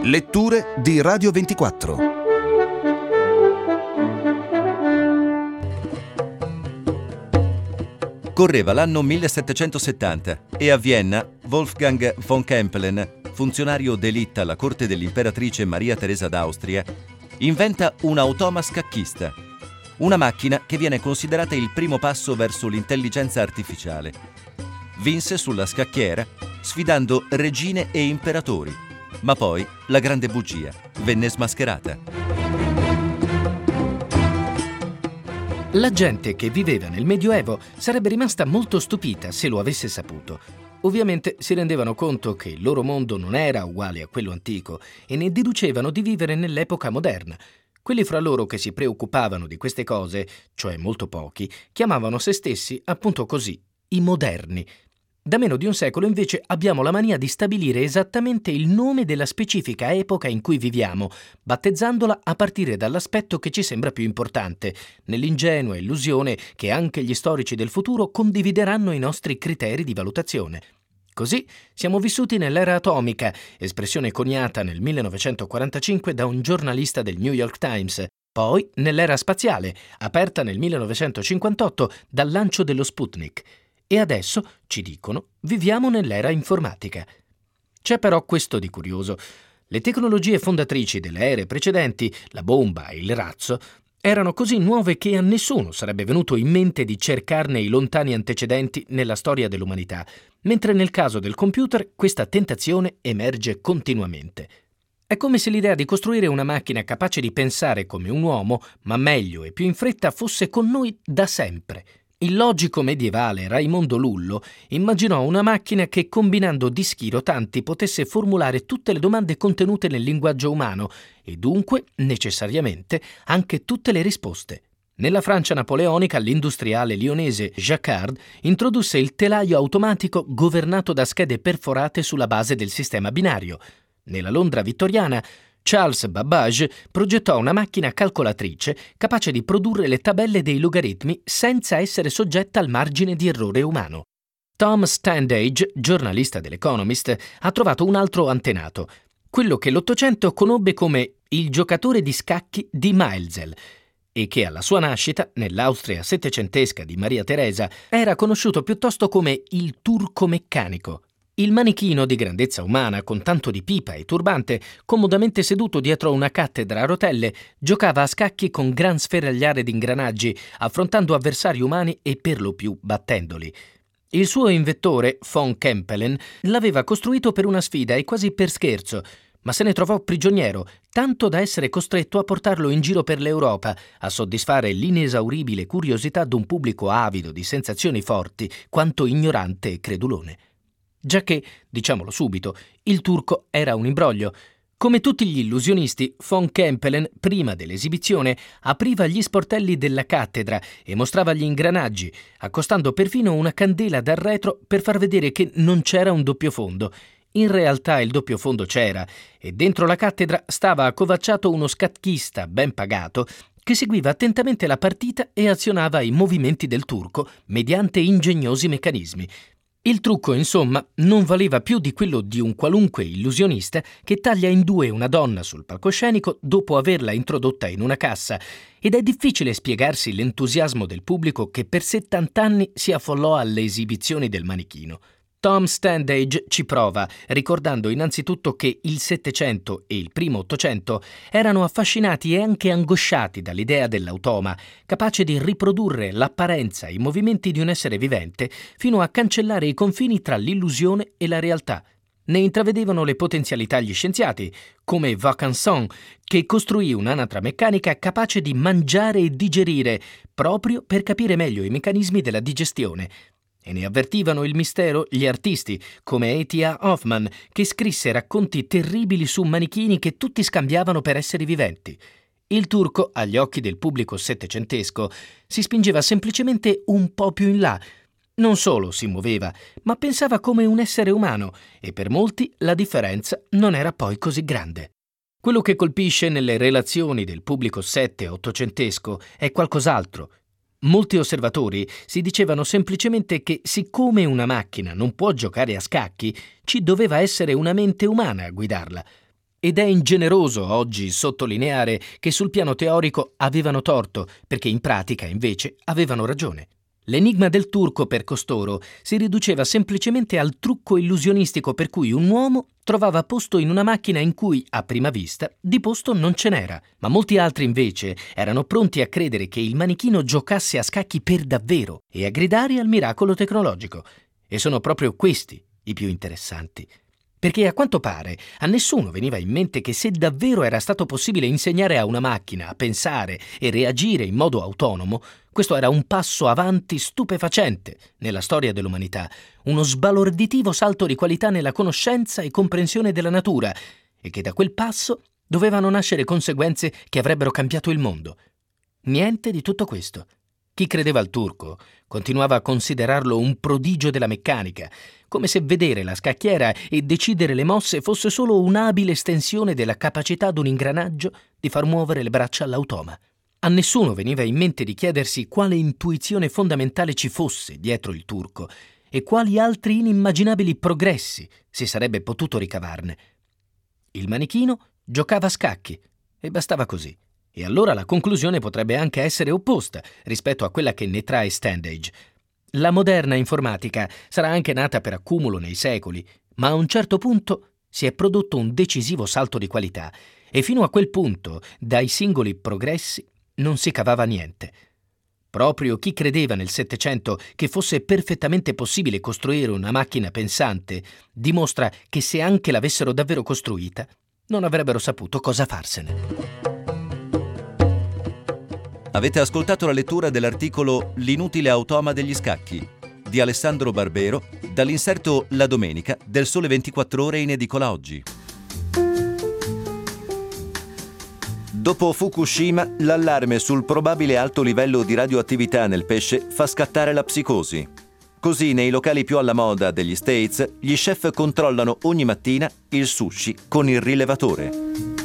Letture di Radio 24. Correva l'anno 1770 e a Vienna Wolfgang von Kempelen, funzionario d'élite alla corte dell'imperatrice Maria Teresa d'Austria, inventa un automa scacchista, una macchina che viene considerata il primo passo verso l'intelligenza artificiale. Vinse sulla scacchiera, sfidando regine e imperatori, ma poi la grande bugia venne smascherata. La gente che viveva nel Medioevo sarebbe rimasta molto stupita se lo avesse saputo. Ovviamente si rendevano conto che il loro mondo non era uguale a quello antico e ne deducevano di vivere nell'epoca moderna. Quelli fra loro che si preoccupavano di queste cose, cioè molto pochi, chiamavano se stessi appunto così, i moderni. Da meno di un secolo invece abbiamo la mania di stabilire esattamente il nome della specifica epoca in cui viviamo, battezzandola a partire dall'aspetto che ci sembra più importante, nell'ingenua illusione che anche gli storici del futuro condivideranno i nostri criteri di valutazione. Così siamo vissuti nell'era atomica, espressione coniata nel 1945 da un giornalista del New York Times, poi nell'era spaziale, aperta nel 1958 dal lancio dello Sputnik. E adesso, ci dicono, viviamo nell'era informatica. C'è però questo di curioso. Le tecnologie fondatrici delle ere precedenti, la bomba e il razzo, erano così nuove che a nessuno sarebbe venuto in mente di cercarne i lontani antecedenti nella storia dell'umanità, mentre nel caso del computer questa tentazione emerge continuamente. È come se l'idea di costruire una macchina capace di pensare come un uomo, ma meglio e più in fretta, fosse con noi da sempre. Il logico medievale Raimondo Lullo immaginò una macchina che, combinando dischi rotanti, potesse formulare tutte le domande contenute nel linguaggio umano e dunque, necessariamente, anche tutte le risposte. Nella Francia napoleonica, l'industriale lionese Jacquard introdusse il telaio automatico governato da schede perforate sulla base del sistema binario. Nella Londra vittoriana, Charles Babbage progettò una macchina calcolatrice capace di produrre le tabelle dei logaritmi senza essere soggetta al margine di errore umano. Tom Standage, giornalista dell'Economist, ha trovato un altro antenato, quello che l'Ottocento conobbe come il giocatore di scacchi di Maelzel, e che alla sua nascita, nell'Austria settecentesca di Maria Teresa, era conosciuto piuttosto come il turco meccanico. Il manichino di grandezza umana, con tanto di pipa e turbante, comodamente seduto dietro una cattedra a rotelle, giocava a scacchi con gran sferagliare di ingranaggi, affrontando avversari umani e per lo più battendoli. Il suo invettore, von Kempelen, l'aveva costruito per una sfida e quasi per scherzo, ma se ne trovò prigioniero, tanto da essere costretto a portarlo in giro per l'Europa, a soddisfare l'inesauribile curiosità d'un pubblico avido di sensazioni forti, quanto ignorante e credulone. Giacché, diciamolo subito, il turco era un imbroglio. Come tutti gli illusionisti, von Kempelen, prima dell'esibizione, apriva gli sportelli della cattedra e mostrava gli ingranaggi, accostando perfino una candela dal retro per far vedere che non c'era un doppio fondo. In realtà il doppio fondo c'era, e dentro la cattedra stava accovacciato uno scacchista ben pagato che seguiva attentamente la partita e azionava i movimenti del turco mediante ingegnosi meccanismi. Il trucco, insomma, non valeva più di quello di un qualunque illusionista che taglia in due una donna sul palcoscenico dopo averla introdotta in una cassa, ed è difficile spiegarsi l'entusiasmo del pubblico che per 70 anni si affollò alle esibizioni del manichino. Tom Standage ci prova, ricordando innanzitutto che il Settecento e il primo Ottocento erano affascinati e anche angosciati dall'idea dell'automa, capace di riprodurre l'apparenza e i movimenti di un essere vivente fino a cancellare i confini tra l'illusione e la realtà. Ne intravedevano le potenzialità gli scienziati, come Vaucanson, che costruì un'anatra meccanica capace di mangiare e digerire, proprio per capire meglio i meccanismi della digestione. E ne avvertivano il mistero gli artisti, come A.T.A. Hoffman, che scrisse racconti terribili su manichini che tutti scambiavano per esseri viventi. Il turco, agli occhi del pubblico settecentesco, si spingeva semplicemente un po' più in là. Non solo si muoveva, ma pensava come un essere umano, e per molti la differenza non era poi così grande. Quello che colpisce nelle relazioni del pubblico sette-ottocentesco è qualcos'altro. Molti osservatori si dicevano semplicemente che siccome una macchina non può giocare a scacchi, ci doveva essere una mente umana a guidarla. ed è ingeneroso oggi sottolineare che sul piano teorico avevano torto, perché in pratica invece avevano ragione. L'enigma del turco per costoro si riduceva semplicemente al trucco illusionistico per cui un uomo trovava posto in una macchina in cui, a prima vista, di posto non ce n'era, ma molti altri invece erano pronti a credere che il manichino giocasse a scacchi per davvero e a gridare al miracolo tecnologico. E sono proprio questi i più interessanti. Perché a quanto pare a nessuno veniva in mente che se davvero era stato possibile insegnare a una macchina a pensare e reagire in modo autonomo, questo era un passo avanti stupefacente nella storia dell'umanità, uno sbalorditivo salto di qualità nella conoscenza e comprensione della natura, e che da quel passo dovevano nascere conseguenze che avrebbero cambiato il mondo. Niente di tutto questo. Chi credeva al turco continuava a considerarlo un prodigio della meccanica, come se vedere la scacchiera e decidere le mosse fosse solo un'abile estensione della capacità d'un ingranaggio di far muovere le braccia all'automa. A nessuno veniva in mente di chiedersi quale intuizione fondamentale ci fosse dietro il turco e quali altri inimmaginabili progressi si sarebbe potuto ricavarne. Il manichino giocava a scacchi e bastava così. E allora la conclusione potrebbe anche essere opposta rispetto a quella che ne trae Standage. La moderna informatica sarà anche nata per accumulo nei secoli, ma a un certo punto si è prodotto un decisivo salto di qualità e fino a quel punto, dai singoli progressi, non si cavava niente. Proprio chi credeva nel Settecento che fosse perfettamente possibile costruire una macchina pensante dimostra che se anche l'avessero davvero costruita, non avrebbero saputo cosa farsene. Avete ascoltato la lettura dell'articolo L'inutile automa degli scacchi di Alessandro Barbero dall'inserto La Domenica del Sole 24 Ore in edicola oggi. Dopo Fukushima, l'allarme sul probabile alto livello di radioattività nel pesce fa scattare la psicosi. Così nei locali più alla moda degli States, gli chef controllano ogni mattina il sushi con il rilevatore.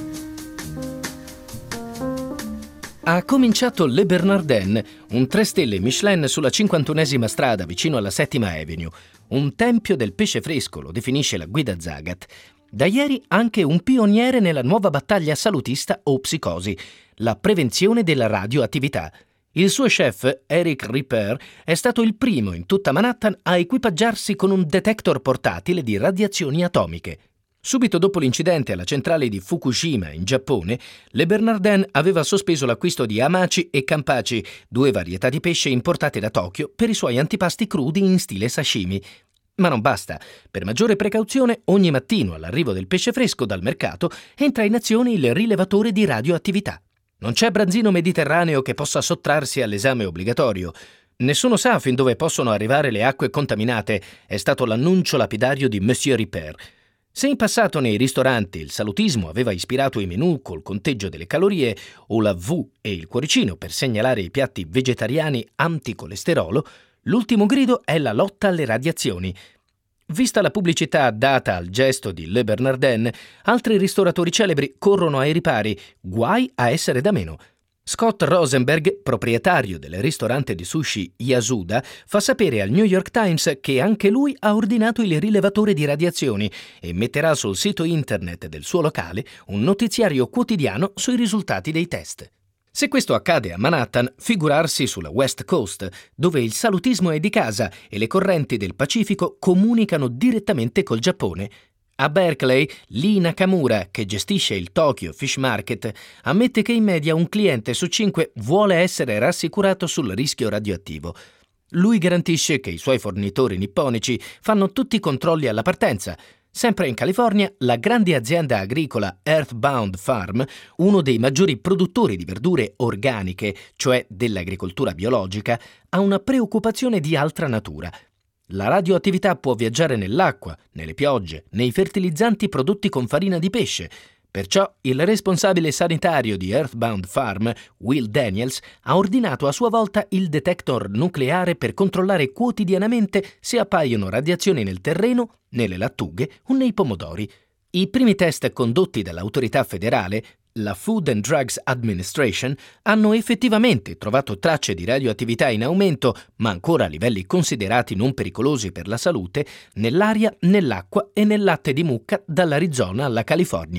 Ha cominciato Le Bernardin, un 3 stelle Michelin sulla 51esima strada vicino alla 7ª Avenue. Un tempio del pesce fresco, lo definisce la guida Zagat. Da ieri anche un pioniere nella nuova battaglia salutista o psicosi, la prevenzione della radioattività. Il suo chef, Eric Ripper, è stato il primo in tutta Manhattan a equipaggiarsi con un detector portatile di radiazioni atomiche. Subito dopo l'incidente alla centrale di Fukushima, in Giappone, Le Bernardin aveva sospeso l'acquisto di hamachi e kampachi, 2 varietà di pesce importate da Tokyo per i suoi antipasti crudi in stile sashimi. Ma non basta. Per maggiore precauzione, ogni mattino all'arrivo del pesce fresco dal mercato entra in azione il rilevatore di radioattività. Non c'è branzino mediterraneo che possa sottrarsi all'esame obbligatorio. Nessuno sa fin dove possono arrivare le acque contaminate, è stato l'annuncio lapidario di Monsieur Ripper. Se in passato nei ristoranti il salutismo aveva ispirato i menù col conteggio delle calorie o la V e il cuoricino per segnalare i piatti vegetariani anticolesterolo, l'ultimo grido è la lotta alle radiazioni. Vista la pubblicità data al gesto di Le Bernardin, altri ristoratori celebri corrono ai ripari, guai a essere da meno. Scott Rosenberg, proprietario del ristorante di sushi Yasuda, fa sapere al New York Times che anche lui ha ordinato il rilevatore di radiazioni e metterà sul sito internet del suo locale un notiziario quotidiano sui risultati dei test. Se questo accade a Manhattan, figurarsi sulla West Coast, dove il salutismo è di casa e le correnti del Pacifico comunicano direttamente col Giappone. A Berkeley, Lee Nakamura, che gestisce il Tokyo Fish Market, ammette che in media un cliente su 5 vuole essere rassicurato sul rischio radioattivo. Lui garantisce che i suoi fornitori nipponici fanno tutti i controlli alla partenza. Sempre in California, la grande azienda agricola Earthbound Farm, uno dei maggiori produttori di verdure organiche, cioè dell'agricoltura biologica, ha una preoccupazione di altra natura. La radioattività può viaggiare nell'acqua, nelle piogge, nei fertilizzanti prodotti con farina di pesce. Perciò il responsabile sanitario di Earthbound Farm, Will Daniels, ha ordinato a sua volta il detector nucleare per controllare quotidianamente se appaiono radiazioni nel terreno, nelle lattughe o nei pomodori. I primi test condotti dall'autorità federale, la Food and Drugs Administration, hanno effettivamente trovato tracce di radioattività in aumento, ma ancora a livelli considerati non pericolosi per la salute, nell'aria, nell'acqua e nel latte di mucca dall'Arizona alla California.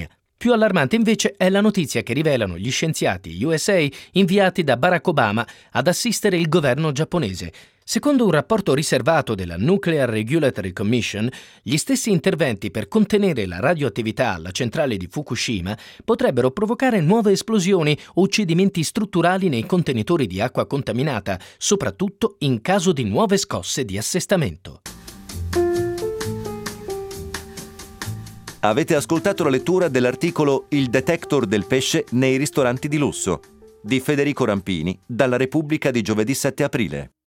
Più allarmante invece è la notizia che rivelano gli scienziati USA inviati da Barack Obama ad assistere il governo giapponese. Secondo un rapporto riservato della Nuclear Regulatory Commission, gli stessi interventi per contenere la radioattività alla centrale di Fukushima potrebbero provocare nuove esplosioni o cedimenti strutturali nei contenitori di acqua contaminata, soprattutto in caso di nuove scosse di assestamento. Avete ascoltato la lettura dell'articolo Il detector del pesce nei ristoranti di lusso di Federico Rampini dalla Repubblica di giovedì 7 aprile.